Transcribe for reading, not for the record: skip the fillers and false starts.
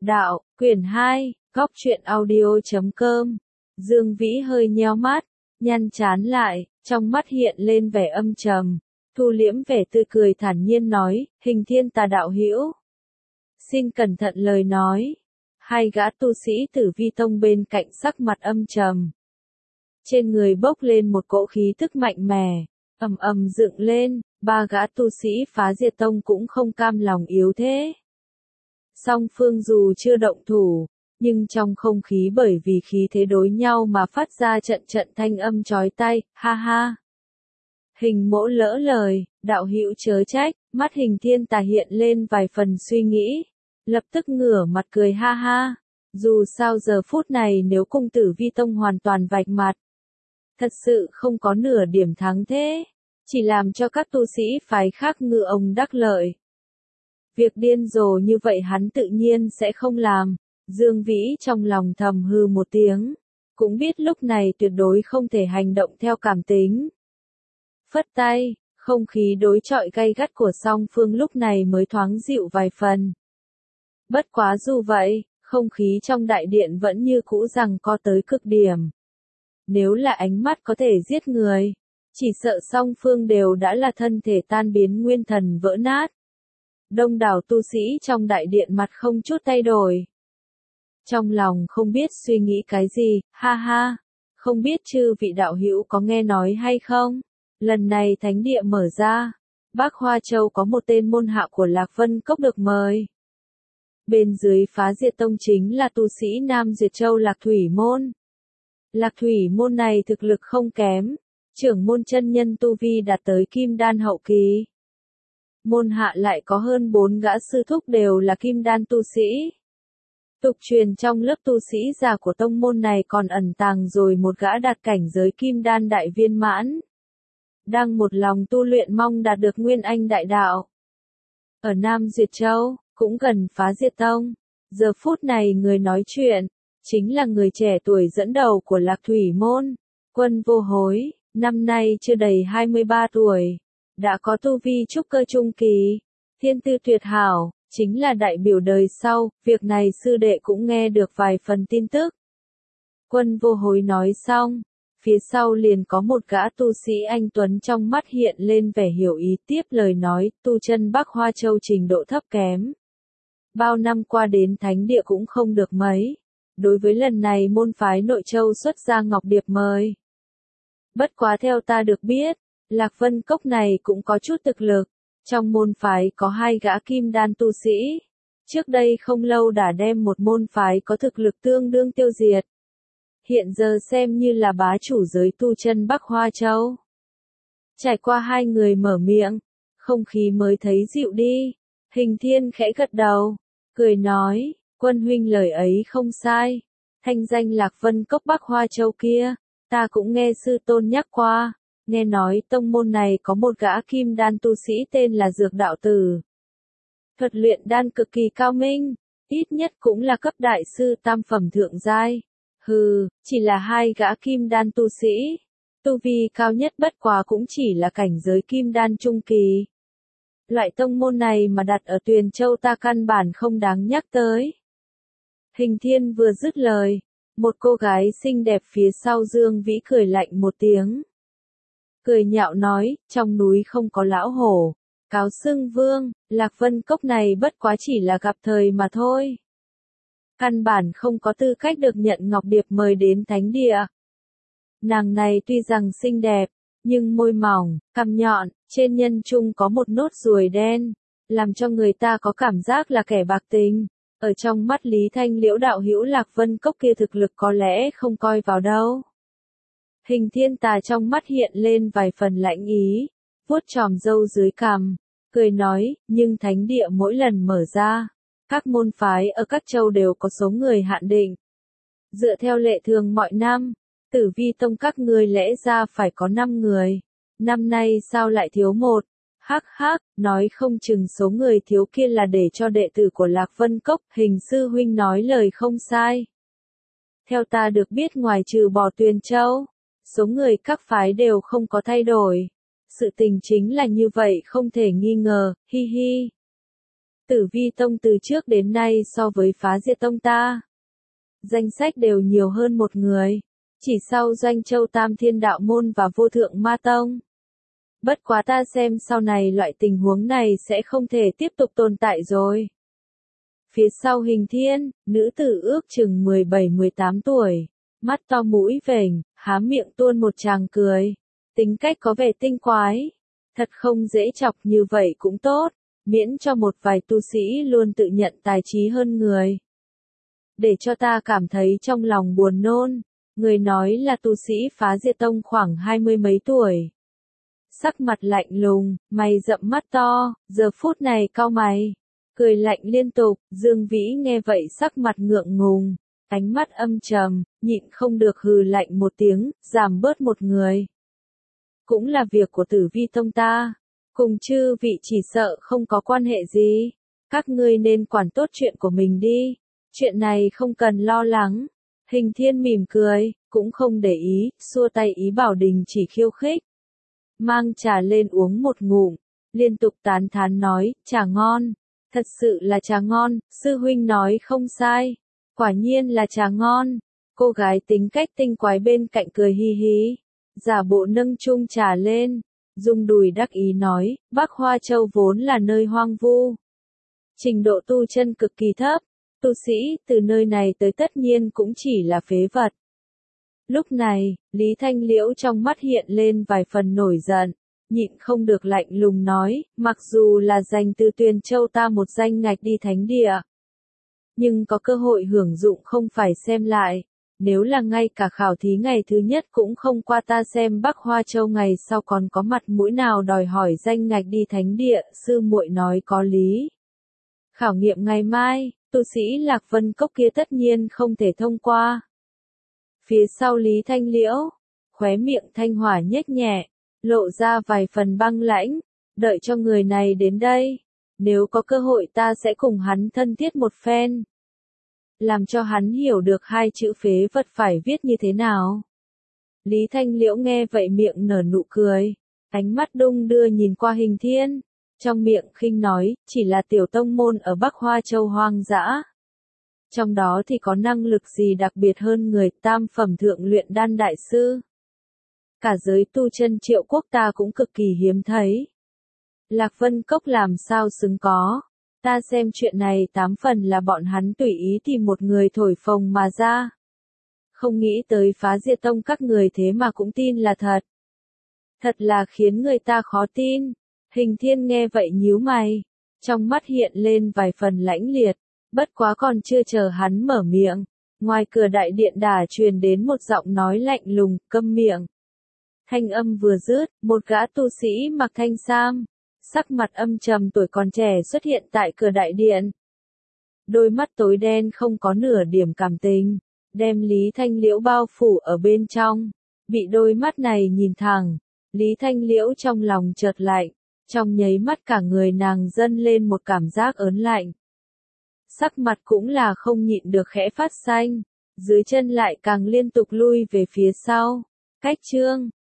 Đạo, quyển 2, góc truyện audio.com. Dương Vĩ hơi nheo mắt, nhăn trán lại, trong mắt hiện lên vẻ âm trầm, thu liễm vẻ tươi cười thản nhiên nói, Hình Thiên Tà đạo hữu, xin cẩn thận lời nói. Hai gã tu sĩ Tử Vi Tông bên cạnh sắc mặt âm trầm. Trên người bốc lên một cỗ khí tức mạnh mẽ, ầm ầm dựng lên, ba gã tu sĩ Phá Diệt Tông cũng không cam lòng yếu thế. Song phương dù chưa động thủ, nhưng trong không khí bởi vì khí thế đối nhau mà phát ra trận trận thanh âm chói tai, ha ha. Hình Mỗ lỡ lời, đạo hữu chớ trách, mắt Hình Thiên Tà hiện lên vài phần suy nghĩ, lập tức ngửa mặt cười ha ha. Dù sao giờ phút này nếu cung Tử Vi Tông hoàn toàn vạch mặt, thật sự không có nửa điểm thắng thế, chỉ làm cho các tu sĩ phái khác ngư ông đắc lợi. Việc điên rồ như vậy hắn tự nhiên sẽ không làm. Dương Vĩ trong lòng thầm hừ một tiếng, cũng biết lúc này tuyệt đối không thể hành động theo cảm tính. Phất tay, không khí đối chọi gay gắt của song phương lúc này mới thoáng dịu vài phần. Bất quá dù vậy, không khí trong đại điện vẫn như cũ giằng co tới cực điểm. Nếu là ánh mắt có thể giết người, chỉ sợ song phương đều đã là thân thể tan biến nguyên thần vỡ nát. Đông đảo tu sĩ trong đại điện mặt không chút thay đổi. Trong lòng không biết suy nghĩ cái gì, ha ha, không biết chư vị đạo hữu có nghe nói hay không? Lần này thánh địa mở ra, Bắc Hoa Châu có một tên môn hạ của Lạc Vân Cốc được mời. Bên dưới Phá Diệt Tông chính là tu sĩ Nam Duyệt Châu Lạc Thủy Môn. Lạc Thủy Môn này thực lực không kém, trưởng môn chân nhân tu vi đạt tới Kim Đan hậu kỳ. Môn hạ lại có hơn 4 gã sư thúc đều là Kim Đan tu sĩ. Tục truyền trong lớp tu sĩ già của tông môn này còn ẩn tàng rồi một gã đạt cảnh giới Kim Đan đại viên mãn. Đang một lòng tu luyện mong đạt được Nguyên Anh đại đạo. Ở Nam Duyệt Châu, cũng gần Phá Diệt Tông, giờ phút này người nói chuyện, chính là người trẻ tuổi dẫn đầu của Lạc Thủy Môn, Quân Vô Hối, năm nay chưa đầy 23 tuổi, đã có tu vi trúc cơ trung kỳ, thiên tư tuyệt hảo, chính là đại biểu đời sau, việc này sư đệ cũng nghe được vài phần tin tức. Quân Vô Hối nói xong, phía sau liền có một gã tu sĩ anh tuấn trong mắt hiện lên vẻ hiểu ý tiếp lời nói, tu chân Bắc Hoa Châu trình độ thấp kém. Bao năm qua đến thánh địa cũng không được mấy. Đối với lần này môn phái Nội Châu xuất ra ngọc điệp mời. Bất quá theo ta được biết, Lạc Vân Cốc này cũng có chút thực lực. Trong môn phái có 2 gã Kim Đan tu sĩ. Trước đây không lâu đã đem một môn phái có thực lực tương đương tiêu diệt. Hiện giờ xem như là bá chủ giới tu chân Bắc Hoa Châu. Trải qua 2 người mở miệng, không khí mới thấy dịu đi. Hình Thiên khẽ gật đầu, cười nói, Quân huynh lời ấy không sai. Thanh danh Lạc Vân Cốc Bắc Hoa Châu kia, ta cũng nghe sư tôn nhắc qua. Nghe nói tông môn này có một gã Kim Đan tu sĩ tên là Dược Đạo Tử. Thuật luyện đan cực kỳ cao minh, ít nhất cũng là cấp đại sư tam phẩm thượng giai. Hừ, chỉ là 2 gã Kim Đan tu sĩ. Tu vi cao nhất bất quá cũng chỉ là cảnh giới Kim Đan trung kỳ. Loại tông môn này mà đặt ở Tuyền Châu ta căn bản không đáng nhắc tới. Hình Thiên vừa dứt lời, một cô gái xinh đẹp phía sau Dương Vĩ cười lạnh một tiếng. Cười nhạo nói, trong núi không có lão hổ, cáo xưng vương, Lạc Vân Cốc này bất quá chỉ là gặp thời mà thôi. Căn bản không có tư cách được nhận ngọc điệp mời đến thánh địa. Nàng này tuy rằng xinh đẹp, nhưng môi mỏng, cằm nhọn, trên nhân trung có một nốt ruồi đen, làm cho người ta có cảm giác là kẻ bạc tình. Ở trong mắt Lý Thanh Liễu đạo hữu Lạc Vân Cốc kia thực lực có lẽ không coi vào đâu. Hình Thiên Tà trong mắt hiện lên vài phần lạnh ý, vuốt chòm râu dưới cằm, cười nói, nhưng thánh địa mỗi lần mở ra, các môn phái ở các châu đều có số người hạn định. Dựa theo lệ thường mọi năm, Tử Vi Tông các ngươi lẽ ra phải có 5 người, năm nay sao lại thiếu 1? Hắc hắc, nói không chừng số người thiếu kia là để cho đệ tử của Lạc Vân Cốc, Hình sư huynh nói lời không sai. Theo ta được biết ngoài trừ bỏ Tuyền Châu, số người các phái đều không có thay đổi. Sự tình chính là như vậy không thể nghi ngờ, hi hi. Tử Vi Tông từ trước đến nay so với Phá Diệt Tông ta, danh sách đều nhiều hơn một người, chỉ sau Doanh Châu Tam Thiên Đạo Môn và Vô Thượng Ma Tông. Bất quá ta xem sau này loại tình huống này sẽ không thể tiếp tục tồn tại rồi. Phía sau Hình Thiên, nữ tử ước chừng 17-18 tuổi, mắt to mũi vểnh, há miệng tuôn một tràng cười. Tính cách có vẻ tinh quái, thật không dễ chọc, như vậy cũng tốt, miễn cho một vài tu sĩ luôn tự nhận tài trí hơn người. Để cho ta cảm thấy trong lòng buồn nôn, người nói là tu sĩ Phá Diệt Tông khoảng 20 mấy tuổi. Sắc mặt lạnh lùng, mày rậm mắt to, giờ phút này cau mày, cười lạnh liên tục. Dương Vĩ nghe vậy sắc mặt ngượng ngùng, ánh mắt âm trầm, nhịn không được hừ lạnh một tiếng, giảm bớt một người. Cũng là việc của Tử Vi Tông ta, cùng chư vị chỉ sợ không có quan hệ gì, các ngươi nên quản tốt chuyện của mình đi, chuyện này không cần lo lắng. Hình Thiên mỉm cười, cũng không để ý, xua tay ý bảo đình chỉ khiêu khích. Mang trà lên uống một ngụm, liên tục tán thán nói, trà ngon, thật sự là trà ngon, sư huynh nói không sai, quả nhiên là trà ngon. Cô gái tính cách tinh quái bên cạnh cười hi hi, giả bộ nâng chung trà lên, dùng đùi đắc ý nói, Bắc Hoa Châu vốn là nơi hoang vu, trình độ tu chân cực kỳ thấp, tu sĩ từ nơi này tới tất nhiên cũng chỉ là phế vật. Lúc này, Lý Thanh Liễu trong mắt hiện lên vài phần nổi giận, nhịn không được lạnh lùng nói, mặc dù là dành từ Tuyền Châu ta một danh ngạch đi thánh địa, nhưng có cơ hội hưởng dụng không phải xem lại, nếu là ngay cả khảo thí ngày thứ nhất cũng không qua ta xem Bắc Hoa Châu ngày sau còn có mặt mũi nào đòi hỏi danh ngạch đi thánh địa, sư muội nói có lý. Khảo nghiệm ngày mai, tu sĩ Lạc Vân Cốc kia tất nhiên không thể thông qua. Phía sau Lý Thanh Liễu, khóe miệng Thanh Hỏa nhếch nhẹ, lộ ra vài phần băng lãnh, đợi cho người này đến đây, nếu có cơ hội ta sẽ cùng hắn thân thiết một phen, làm cho hắn hiểu được hai chữ phế vật phải viết như thế nào. Lý Thanh Liễu nghe vậy miệng nở nụ cười, ánh mắt đung đưa nhìn qua Hình Thiên, trong miệng khinh nói, chỉ là tiểu tông môn ở Bắc Hoa Châu hoang dã. Trong đó thì có năng lực gì đặc biệt hơn người tam phẩm thượng luyện đan đại sư. Cả giới tu chân Triệu quốc ta cũng cực kỳ hiếm thấy. Lạc Vân Cốc làm sao xứng có. Ta xem chuyện này 8 phần là bọn hắn tùy ý tìm một người thổi phồng mà ra. Không nghĩ tới Phá Diệt Tông các người thế mà cũng tin là thật. Thật là khiến người ta khó tin. Hình Thiên nghe vậy nhíu mày, trong mắt hiện lên vài phần lãnh liệt. Bất quá còn chưa chờ hắn mở miệng, ngoài cửa đại điện đà truyền đến một giọng nói lạnh lùng, câm miệng. Thanh âm vừa dứt, một gã tu sĩ mặc thanh sam, sắc mặt âm trầm tuổi còn trẻ xuất hiện tại cửa đại điện. Đôi mắt tối đen không có nửa điểm cảm tình, đem Lý Thanh Liễu bao phủ ở bên trong. Bị đôi mắt này nhìn thẳng, Lý Thanh Liễu trong lòng chợt lạnh, trong nháy mắt cả người nàng dâng lên một cảm giác ớn lạnh. Sắc mặt cũng là không nhịn được khẽ phát xanh, dưới chân lại càng liên tục lui về phía sau. Cách chương